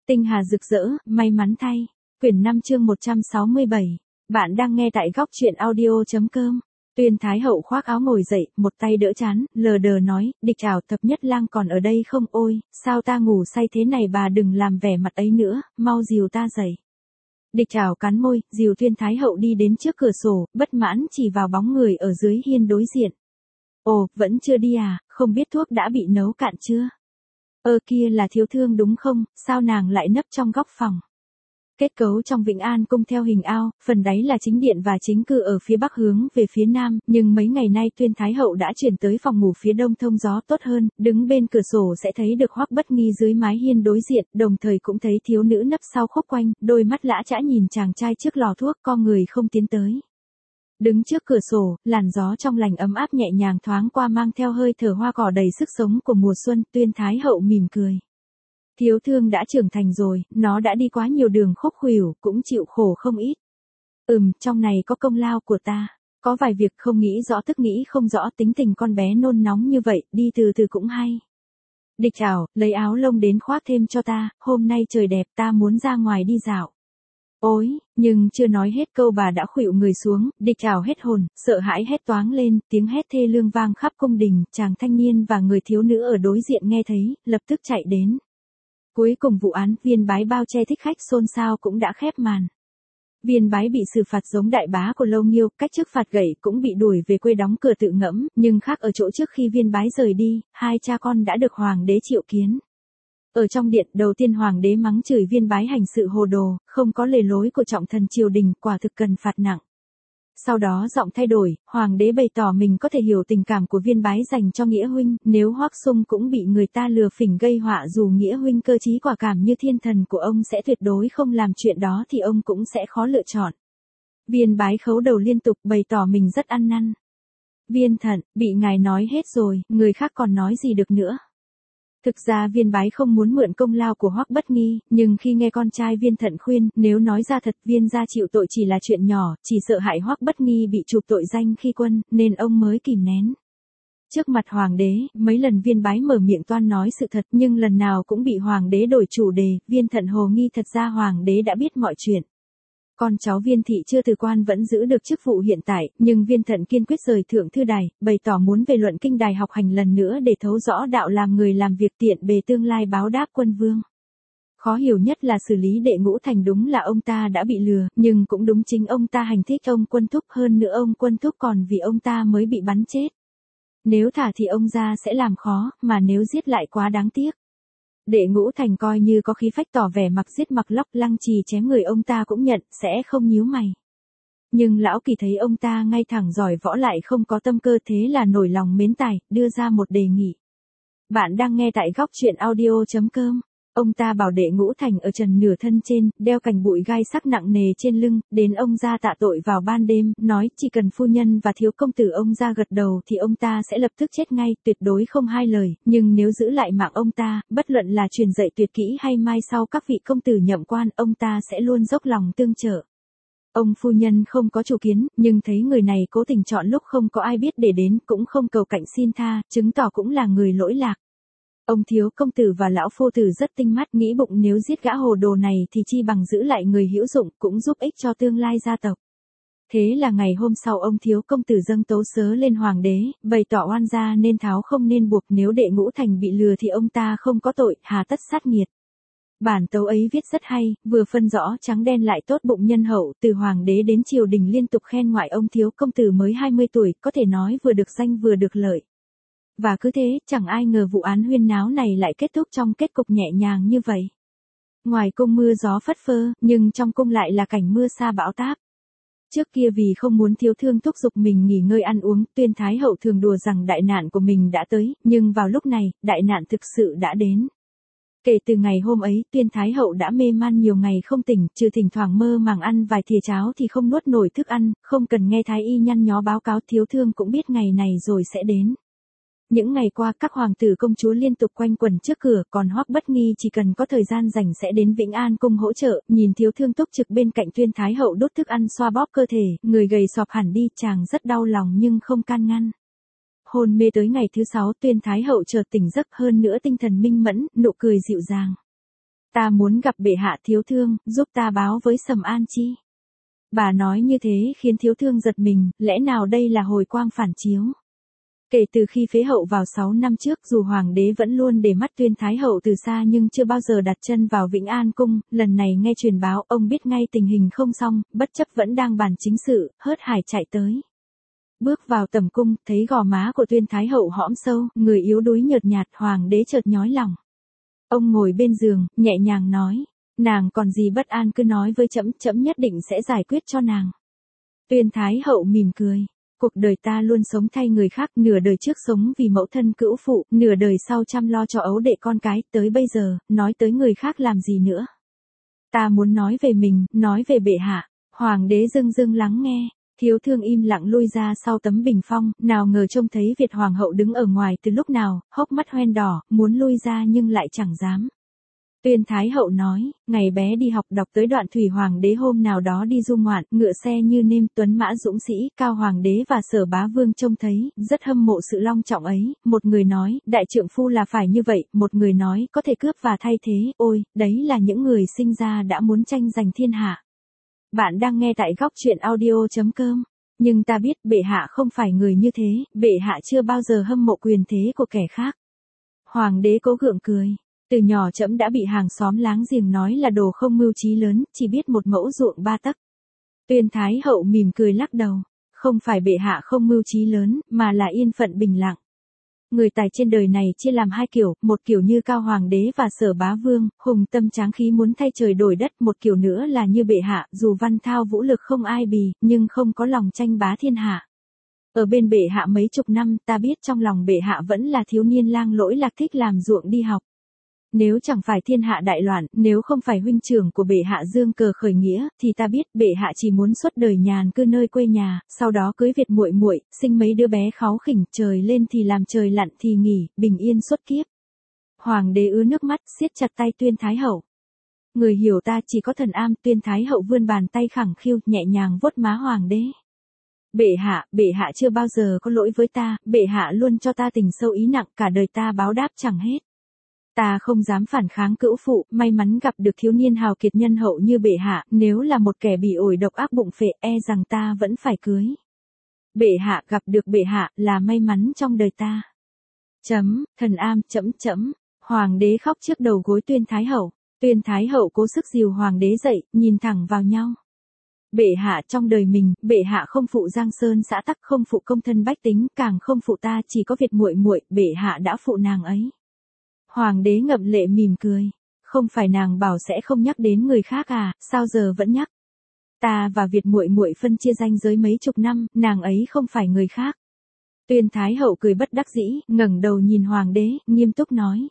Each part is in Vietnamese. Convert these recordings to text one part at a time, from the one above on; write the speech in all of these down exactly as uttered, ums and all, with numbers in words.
Tinh hà rực rỡ, may mắn thay. Quyển năm chương một trăm sáu mươi bảy. Bạn đang nghe tại góc truyện audio.com. Tuyên Thái Hậu khoác áo ngồi dậy, một tay đỡ chán, lờ đờ nói, địch trảo thập nhất lang còn ở đây không? Ôi, sao ta ngủ say thế này, bà đừng làm vẻ mặt ấy nữa, mau dìu ta dậy. Địch trảo cắn môi, dìu Tuyên Thái Hậu đi đến trước cửa sổ, bất mãn chỉ vào bóng người ở dưới hiên đối diện. Ồ, vẫn chưa đi à, không biết thuốc đã bị nấu cạn chưa? Ơ kia là thiếu thương đúng không, sao nàng lại nấp trong góc phòng? Kết cấu trong Vĩnh An cung theo hình ao, phần đáy là chính điện và chính cư ở phía bắc hướng về phía nam, nhưng mấy ngày nay Tuyên Thái Hậu đã chuyển tới phòng ngủ phía đông thông gió tốt hơn, đứng bên cửa sổ sẽ thấy được Hoắc Bất Nghi dưới mái hiên đối diện, đồng thời cũng thấy thiếu nữ nấp sau khúc quanh, đôi mắt lã chã nhìn chàng trai trước lò thuốc, con người không tiến tới. Đứng trước cửa sổ, làn gió trong lành ấm áp nhẹ nhàng thoáng qua mang theo hơi thở hoa cỏ đầy sức sống của mùa xuân, Tuyên Thái Hậu mỉm cười. Thiếu thương đã trưởng thành rồi, nó đã đi quá nhiều đường khúc khuỷu, cũng chịu khổ không ít. Ừm, trong này có công lao của ta. Có vài việc không nghĩ rõ tức nghĩ không rõ, tính tình con bé nôn nóng như vậy, đi từ từ cũng hay. Địch trảo, lấy áo lông đến khoác thêm cho ta, hôm nay trời đẹp ta muốn ra ngoài đi dạo. Ôi, nhưng chưa nói hết câu bà đã khuỵu người xuống, địch trảo hết hồn, sợ hãi hét toáng lên, tiếng hét thê lương vang khắp cung đình, chàng thanh niên và người thiếu nữ ở đối diện nghe thấy, lập tức chạy đến. Cuối cùng vụ án Viên Bái bao che thích khách xôn xao cũng đã khép màn. Viên Bái bị xử phạt giống đại bá của Lâu Nghiêu, cách chức phạt gậy cũng bị đuổi về quê đóng cửa tự ngẫm, nhưng khác ở chỗ trước khi Viên Bái rời đi, hai cha con đã được hoàng đế triệu kiến. Ở trong điện, đầu tiên hoàng đế mắng chửi Viên Bái hành sự hồ đồ, không có lề lối của trọng thần triều đình, quả thực cần phạt nặng. Sau đó giọng thay đổi, hoàng đế bày tỏ mình có thể hiểu tình cảm của Viên Bái dành cho Nghĩa huynh, nếu Hoắc Sung cũng bị người ta lừa phỉnh gây họa dù Nghĩa huynh cơ trí quả cảm như thiên thần của ông sẽ tuyệt đối không làm chuyện đó thì ông cũng sẽ khó lựa chọn. Viên Bái khấu đầu liên tục bày tỏ mình rất ăn năn. Viên Thận, bị ngài nói hết rồi, người khác còn nói gì được nữa. Thực ra Viên Bái không muốn mượn công lao của Hoắc Bất Nghi, nhưng khi nghe con trai Viên Thận khuyên, nếu nói ra thật Viên gia chịu tội chỉ là chuyện nhỏ, chỉ sợ hại Hoắc Bất Nghi bị chụp tội danh khi quân, nên ông mới kìm nén. Trước mặt hoàng đế, mấy lần Viên Bái mở miệng toan nói sự thật nhưng lần nào cũng bị hoàng đế đổi chủ đề, Viên Thận hồ nghi thật ra hoàng đế đã biết mọi chuyện. Con cháu Viên thị chưa từ quan vẫn giữ được chức vụ hiện tại, nhưng Viên Thận kiên quyết rời thượng thư đài, bày tỏ muốn về luận kinh đài học hành lần nữa để thấu rõ đạo làm người làm việc tiện bề tương lai báo đáp quân vương. Khó hiểu nhất là xử lý Đệ Ngũ Thành, đúng là ông ta đã bị lừa, nhưng cũng đúng chính ông ta hành thích ông Quân Thúc, hơn nữa ông Quân Thúc còn vì ông ta mới bị bắn chết. Nếu thả thì ông gia sẽ làm khó, mà nếu giết lại quá đáng tiếc. Đệ Ngũ Thành coi như có khí phách tỏ vẻ mặc giết mặc lóc, Lăng Trì chém người ông ta cũng nhận, sẽ không nhíu mày. Nhưng lão Kỳ thấy ông ta ngay thẳng giỏi võ lại không có tâm cơ, thế là nổi lòng mến tài, đưa ra một đề nghị. Bạn đang nghe tại góc truyện audio.com. Ông ta bảo Đệ Ngũ Thành ở trần nửa thân trên, đeo cành bụi gai sắc nặng nề trên lưng, đến ông gia tạ tội vào ban đêm, nói chỉ cần phu nhân và thiếu công tử ông gia gật đầu thì ông ta sẽ lập tức chết ngay, tuyệt đối không hai lời, nhưng nếu giữ lại mạng ông ta, bất luận là truyền dạy tuyệt kỹ hay mai sau các vị công tử nhậm quan, ông ta sẽ luôn dốc lòng tương trợ. Ông phu nhân không có chủ kiến, nhưng thấy người này cố tình chọn lúc không có ai biết để đến, cũng không cầu cạnh xin tha, chứng tỏ cũng là người lỗi lạc. Ông thiếu công tử và lão phu tử rất tinh mắt, nghĩ bụng nếu giết gã hồ đồ này thì chi bằng giữ lại người hữu dụng, cũng giúp ích cho tương lai gia tộc. Thế là ngày hôm sau ông thiếu công tử dâng tấu sớ lên hoàng đế, bày tỏ oan gia nên tháo không nên buộc, nếu Đệ Ngũ Thành bị lừa thì ông ta không có tội, hà tất sát nghiệt. Bản tấu ấy viết rất hay, vừa phân rõ trắng đen lại tốt bụng nhân hậu, từ hoàng đế đến triều đình liên tục khen ngoại ông thiếu công tử mới hai mươi tuổi, có thể nói vừa được danh vừa được lợi. Và cứ thế, chẳng ai ngờ vụ án huyên náo này lại kết thúc trong kết cục nhẹ nhàng như vậy. Ngoài cung mưa gió phất phơ, nhưng trong cung lại là cảnh mưa sa bão táp. Trước kia vì không muốn thiếu thương thúc giục mình nghỉ ngơi ăn uống, Tuyên Thái Hậu thường đùa rằng đại nạn của mình đã tới, nhưng vào lúc này, đại nạn thực sự đã đến. Kể từ ngày hôm ấy, Tuyên Thái Hậu đã mê man nhiều ngày không tỉnh, trừ thỉnh thoảng mơ màng ăn vài thìa cháo thì không nuốt nổi thức ăn, không cần nghe thái y nhăn nhó báo cáo, thiếu thương cũng biết ngày này rồi sẽ đến. Những ngày qua các hoàng tử công chúa liên tục quanh quẩn trước cửa, còn Hoắc Bất Nghi chỉ cần có thời gian rảnh sẽ đến Vĩnh An cung hỗ trợ, nhìn thiếu thương túc trực bên cạnh Tuyên Thái Hậu đốt thức ăn xoa bóp cơ thể, người gầy sọp hẳn đi, chàng rất đau lòng nhưng không can ngăn. Hôn mê tới ngày thứ sáu, Tuyên Thái Hậu chợt tỉnh giấc, hơn nữa tinh thần minh mẫn, nụ cười dịu dàng. Ta muốn gặp bệ hạ thiếu thương, giúp ta báo với Sầm An Chi. Bà nói như thế khiến thiếu thương giật mình, lẽ nào đây là hồi quang phản chiếu. Kể từ khi phế hậu vào sáu năm trước, dù hoàng đế vẫn luôn để mắt tuyên thái hậu từ xa nhưng chưa bao giờ đặt chân vào Vĩnh An cung, lần này nghe truyền báo, ông biết ngay tình hình không xong, bất chấp vẫn đang bàn chính sự, hớt hải chạy tới. Bước vào tẩm cung, thấy gò má của tuyên thái hậu hõm sâu, người yếu đuối nhợt nhạt, hoàng đế chợt nhói lòng. Ông ngồi bên giường, nhẹ nhàng nói, nàng còn gì bất an cứ nói với trẫm, trẫm nhất định sẽ giải quyết cho nàng. Tuyên thái hậu mỉm cười. Cuộc đời ta luôn sống thay người khác, nửa đời trước sống vì mẫu thân cữu phụ, nửa đời sau chăm lo cho ấu đệ con cái, tới bây giờ, nói tới người khác làm gì nữa. Ta muốn nói về mình, nói về bệ hạ. Hoàng đế dưng dưng lắng nghe, thiếu thương im lặng lui ra sau tấm bình phong, nào ngờ trông thấy Việt hoàng hậu đứng ở ngoài từ lúc nào, hốc mắt hoen đỏ, muốn lui ra nhưng lại chẳng dám. Tuyên thái hậu nói, ngày bé đi học đọc tới đoạn thủy hoàng đế hôm nào đó đi du ngoạn, ngựa xe như nêm, tuấn mã dũng sĩ, cao hoàng đế và Sở Bá Vương trông thấy, rất hâm mộ sự long trọng ấy, một người nói, đại trượng phu là phải như vậy, một người nói, có thể cướp và thay thế, ôi, đấy là những người sinh ra đã muốn tranh giành thiên hạ. Bạn đang nghe tại góc truyện audio chấm com, nhưng ta biết bệ hạ không phải người như thế, bệ hạ chưa bao giờ hâm mộ quyền thế của kẻ khác. Hoàng đế cố gượng cười. Từ nhỏ trẫm đã bị hàng xóm láng giềng nói là đồ không mưu trí lớn, chỉ biết một mẫu ruộng ba tấc. Tuyên thái hậu mỉm cười lắc đầu, không phải bệ hạ không mưu trí lớn, mà là yên phận bình lặng. Người tài trên đời này chia làm hai kiểu, một kiểu như Cao Hoàng đế và Sở Bá Vương, hùng tâm tráng khí muốn thay trời đổi đất, một kiểu nữa là như bệ hạ, dù văn thao vũ lực không ai bì, nhưng không có lòng tranh bá thiên hạ. Ở bên bệ hạ mấy chục năm, ta biết trong lòng bệ hạ vẫn là thiếu niên lang lỗi lạc thích làm ruộng đi học. Nếu chẳng phải thiên hạ đại loạn, nếu không phải huynh trưởng của bệ hạ dương cờ khởi nghĩa, thì ta biết bệ hạ chỉ muốn suốt đời nhàn cư nơi quê nhà, sau đó cưới Việt muội muội, sinh mấy đứa bé kháu khỉnh, trời lên thì làm trời lặn thì nghỉ, bình yên suốt kiếp. Hoàng đế ứa nước mắt, siết chặt tay Tuyên thái hậu. Người hiểu ta chỉ có thần am. Tuyên thái hậu vươn bàn tay khẳng khiu, nhẹ nhàng vuốt má hoàng đế. Bệ hạ, bệ hạ chưa bao giờ có lỗi với ta, bệ hạ luôn cho ta tình sâu ý nặng, cả đời ta báo đáp chẳng hết. Ta không dám phản kháng cữu phụ, may mắn gặp được thiếu niên hào kiệt nhân hậu như bệ hạ, nếu là một kẻ bỉ ổi độc ác bụng phệ, e rằng ta vẫn phải cưới. Bệ hạ, gặp được bệ hạ là may mắn trong đời ta. Chấm, thần am, chấm chấm. Hoàng đế khóc trước đầu gối Tuyên thái hậu. Tuyên thái hậu cố sức dìu hoàng đế dậy, nhìn thẳng vào nhau. Bệ hạ, trong đời mình, bệ hạ không phụ Giang Sơn xã tắc, không phụ công thân bách tính, càng không phụ ta, chỉ có Việt muội muội, bệ hạ đã phụ nàng ấy. Hoàng đế ngậm lệ mỉm cười. Không phải nàng bảo sẽ không nhắc đến người khác à, sao giờ vẫn nhắc? Ta và Việt muội muội phân chia ranh giới mấy chục năm, nàng ấy không phải người khác. Tuyên thái hậu cười bất đắc dĩ, ngẩng đầu nhìn hoàng đế, nghiêm túc nói.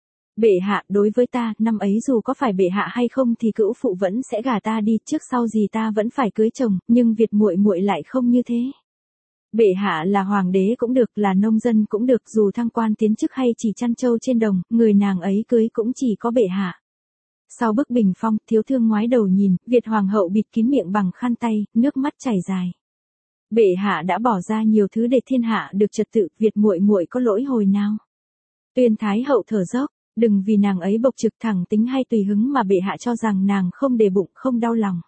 Bệ hạ, đối với ta, năm ấy dù có phải bệ hạ hay không thì cữu phụ vẫn sẽ gả ta đi, trước sau gì ta vẫn phải cưới chồng, nhưng Việt muội muội lại không như thế. Bệ hạ là hoàng đế cũng được, là nông dân cũng được, dù thăng quan tiến chức hay chỉ chăn trâu trên đồng, người nàng ấy cưới cũng chỉ có bệ hạ. Sau bức bình phong, thiếu thương ngoái đầu nhìn, Việt hoàng hậu bịt kín miệng bằng khăn tay, nước mắt chảy dài. Bệ hạ đã bỏ ra nhiều thứ để thiên hạ được trật tự, Việt muội muội có lỗi hồi nào? Tuyên thái hậu thở dốc, đừng vì nàng ấy bộc trực thẳng tính hay tùy hứng mà bệ hạ cho rằng nàng không để bụng, không đau lòng.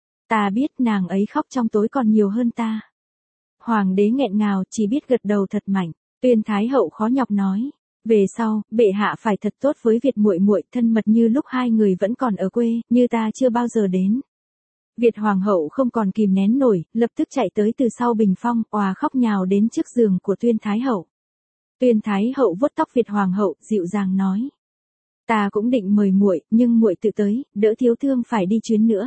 Ta biết nàng ấy khóc trong tối còn nhiều hơn ta. Hoàng đế nghẹn ngào, chỉ biết gật đầu thật mạnh. Tuyên thái hậu khó nhọc nói, về sau, bệ hạ phải thật tốt với Việt muội muội, thân mật như lúc hai người vẫn còn ở quê, như ta chưa bao giờ đến. Việt hoàng hậu không còn kìm nén nổi, lập tức chạy tới từ sau bình phong, òa khóc nhào đến trước giường của Tuyên thái hậu. Tuyên thái hậu vuốt tóc Việt hoàng hậu, dịu dàng nói, ta cũng định mời muội, nhưng muội tự tới, đỡ thiếu thương phải đi chuyến nữa.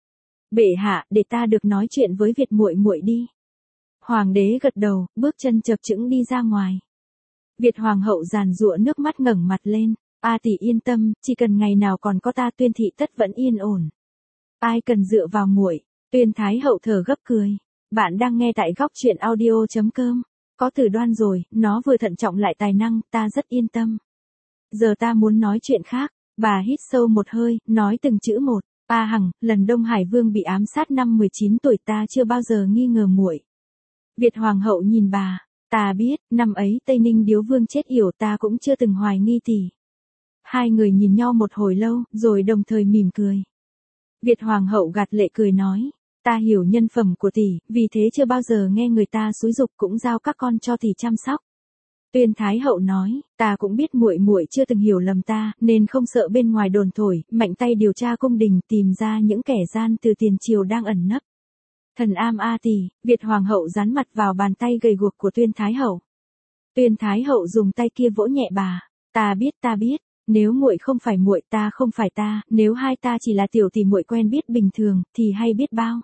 Bệ hạ, để ta được nói chuyện với Việt muội muội đi. Hoàng đế gật đầu, bước chân chập chững đi ra ngoài. Việt hoàng hậu giàn giụa nước mắt ngẩng mặt lên, a tỷ yên tâm, chỉ cần ngày nào còn có ta Tuyên thị tất vẫn yên ổn. Ai cần dựa vào muội? Tuyên thái hậu thở gấp cười. Bạn đang nghe tại góc truyện audio chấm com. Có Tử Đoan rồi, nó vừa thận trọng lại tài năng, ta rất yên tâm. Giờ ta muốn nói chuyện khác. Bà hít sâu một hơi, nói từng chữ một. A Hằng, lần Đông Hải Vương bị ám sát năm mười chín tuổi ta chưa bao giờ nghi ngờ muội. Việt hoàng hậu nhìn bà, ta biết, năm ấy Tây Ninh Điếu Vương chết yểu ta cũng chưa từng hoài nghi tỷ. Hai người nhìn nhau một hồi lâu, rồi đồng thời mỉm cười. Việt Hoàng hậu gạt lệ cười nói, ta hiểu nhân phẩm của tỷ, vì thế chưa bao giờ nghe người ta xúi giục cũng giao các con cho tỷ chăm sóc. Tuyên Thái hậu nói, ta cũng biết muội muội chưa từng hiểu lầm ta, nên không sợ bên ngoài đồn thổi, mạnh tay điều tra cung đình, tìm ra những kẻ gian từ tiền triều đang ẩn nấp. Thần am a tỷ, Việt Hoàng hậu dán mặt vào bàn tay gầy guộc của Tuyên Thái hậu. Tuyên Thái hậu dùng tay kia vỗ nhẹ bà, ta biết ta biết, nếu muội không phải muội ta không phải ta, nếu hai ta chỉ là tiểu tỷ muội quen biết bình thường, thì hay biết bao.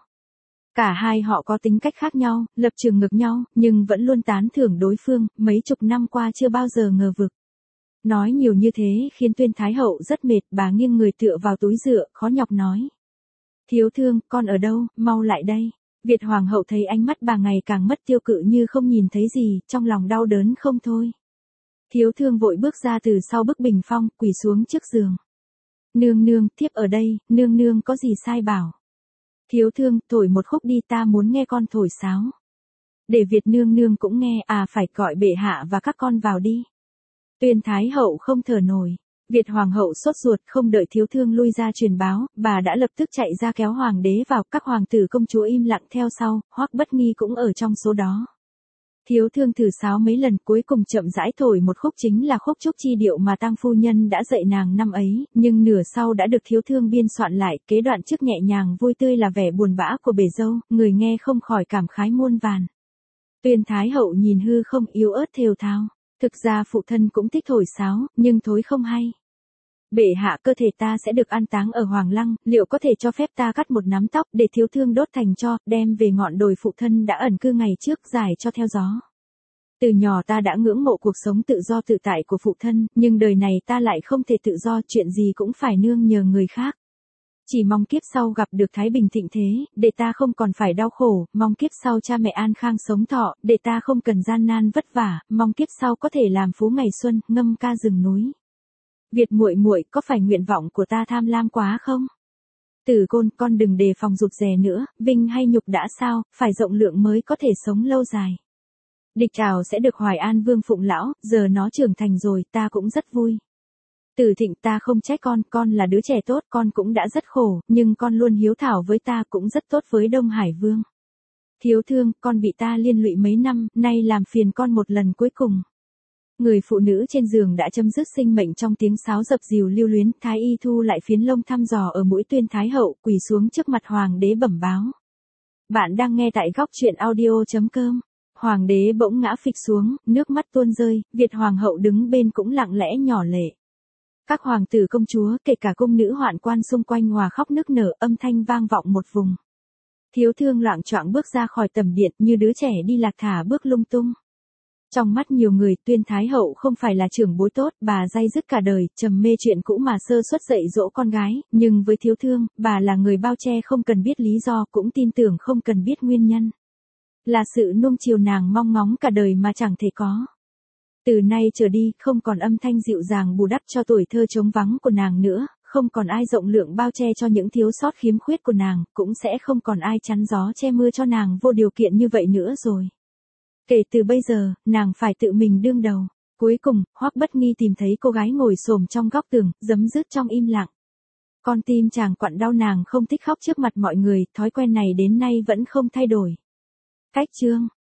Cả hai họ có tính cách khác nhau, lập trường ngược nhau, nhưng vẫn luôn tán thưởng đối phương, mấy chục năm qua chưa bao giờ ngờ vực. Nói nhiều như thế khiến Tuyên Thái hậu rất mệt, bà nghiêng người tựa vào túi dựa, khó nhọc nói. Thiếu thương, con ở đâu, mau lại đây. Việt Hoàng hậu thấy ánh mắt bà ngày càng mất tiêu cự như không nhìn thấy gì, trong lòng đau đớn không thôi. Thiếu thương vội bước ra từ sau bức bình phong, quỳ xuống trước giường. Nương nương, thiếp ở đây, nương nương có gì sai bảo. Thiếu thương, thổi một khúc đi, ta muốn nghe con thổi sáo. Để Việt nương nương cũng nghe, à phải gọi bệ hạ và các con vào đi. Tuyên Thái hậu không thở nổi. Việt Hoàng hậu sốt ruột, không đợi thiếu thương lui ra truyền báo, bà đã lập tức chạy ra kéo hoàng đế vào, các hoàng tử công chúa im lặng theo sau, Hoắc Bất Nghi cũng ở trong số đó. Thiếu thương thử sáo mấy lần, cuối cùng chậm rãi thổi một khúc, chính là khúc Trúc Chi Điệu mà tang phu nhân đã dạy nàng năm ấy, nhưng nửa sau đã được thiếu thương biên soạn lại, kế đoạn trước nhẹ nhàng vui tươi là vẻ buồn bã của bể dâu, người nghe không khỏi cảm khái muôn vàn. Tuyên Thái hậu nhìn hư không, yếu ớt thều thào, thực ra phụ thân cũng thích thổi sáo, nhưng thối không hay. Bệ hạ, cơ thể ta sẽ được an táng ở Hoàng Lăng, liệu có thể cho phép ta cắt một nắm tóc để thiếu thương đốt thành tro, đem về ngọn đồi phụ thân đã ẩn cư ngày trước giải cho theo gió. Từ nhỏ ta đã ngưỡng mộ cuộc sống tự do tự tại của phụ thân, nhưng đời này ta lại không thể tự do, chuyện gì cũng phải nương nhờ người khác. Chỉ mong kiếp sau gặp được thái bình thịnh thế, để ta không còn phải đau khổ, mong kiếp sau cha mẹ an khang sống thọ, để ta không cần gian nan vất vả, mong kiếp sau có thể làm phú ngày xuân, ngâm ca rừng núi. Việt muội muội, có phải nguyện vọng của ta tham lam quá không? Tử Côn, con đừng đề phòng rụt rè nữa, vinh hay nhục đã sao, phải rộng lượng mới có thể sống lâu dài. Địch Trảo sẽ được Hoài An Vương phụng lão, giờ nó trưởng thành rồi, ta cũng rất vui. Tử Thịnh, ta không trách con, con là đứa trẻ tốt, con cũng đã rất khổ, nhưng con luôn hiếu thảo với ta, cũng rất tốt với Đông Hải Vương. Thiếu thương, con bị ta liên lụy mấy năm, nay làm phiền con một lần cuối cùng. Người phụ nữ trên giường đã chấm dứt sinh mệnh trong tiếng sáo dập dìu lưu luyến, Thái y thu lại phiến lông thăm dò ở mũi Tuyên Thái hậu, quỳ xuống trước mặt hoàng đế bẩm báo. Bạn đang nghe tại góc truyện audio chấm com. Hoàng đế bỗng ngã phịch xuống, nước mắt tuôn rơi, Việt Hoàng hậu đứng bên cũng lặng lẽ nhỏ lệ. Các hoàng tử công chúa, kể cả cung nữ hoạn quan xung quanh hòa khóc nức nở, âm thanh vang vọng một vùng. Thiếu thương loạng choạng bước ra khỏi tầm điện như đứa trẻ đi lạc thả bước lung tung. Trong mắt nhiều người, Tuyên Thái hậu không phải là trưởng bối tốt, bà day dứt cả đời, trầm mê chuyện cũ mà sơ suất dạy dỗ con gái, nhưng với thiếu thương, bà là người bao che không cần biết lý do, cũng tin tưởng không cần biết nguyên nhân. Là sự nuông chiều nàng mong ngóng cả đời mà chẳng thể có. Từ nay trở đi, không còn âm thanh dịu dàng bù đắp cho tuổi thơ trống vắng của nàng nữa, không còn ai rộng lượng bao che cho những thiếu sót khiếm khuyết của nàng, cũng sẽ không còn ai chắn gió che mưa cho nàng vô điều kiện như vậy nữa rồi. Kể từ bây giờ, nàng phải tự mình đương đầu. Cuối cùng, Hoắc Bất Nghi tìm thấy cô gái ngồi xổm trong góc tường, giấm dứt trong im lặng. Con tim chàng quặn đau, nàng không thích khóc trước mặt mọi người, thói quen này đến nay vẫn không thay đổi. Cách chương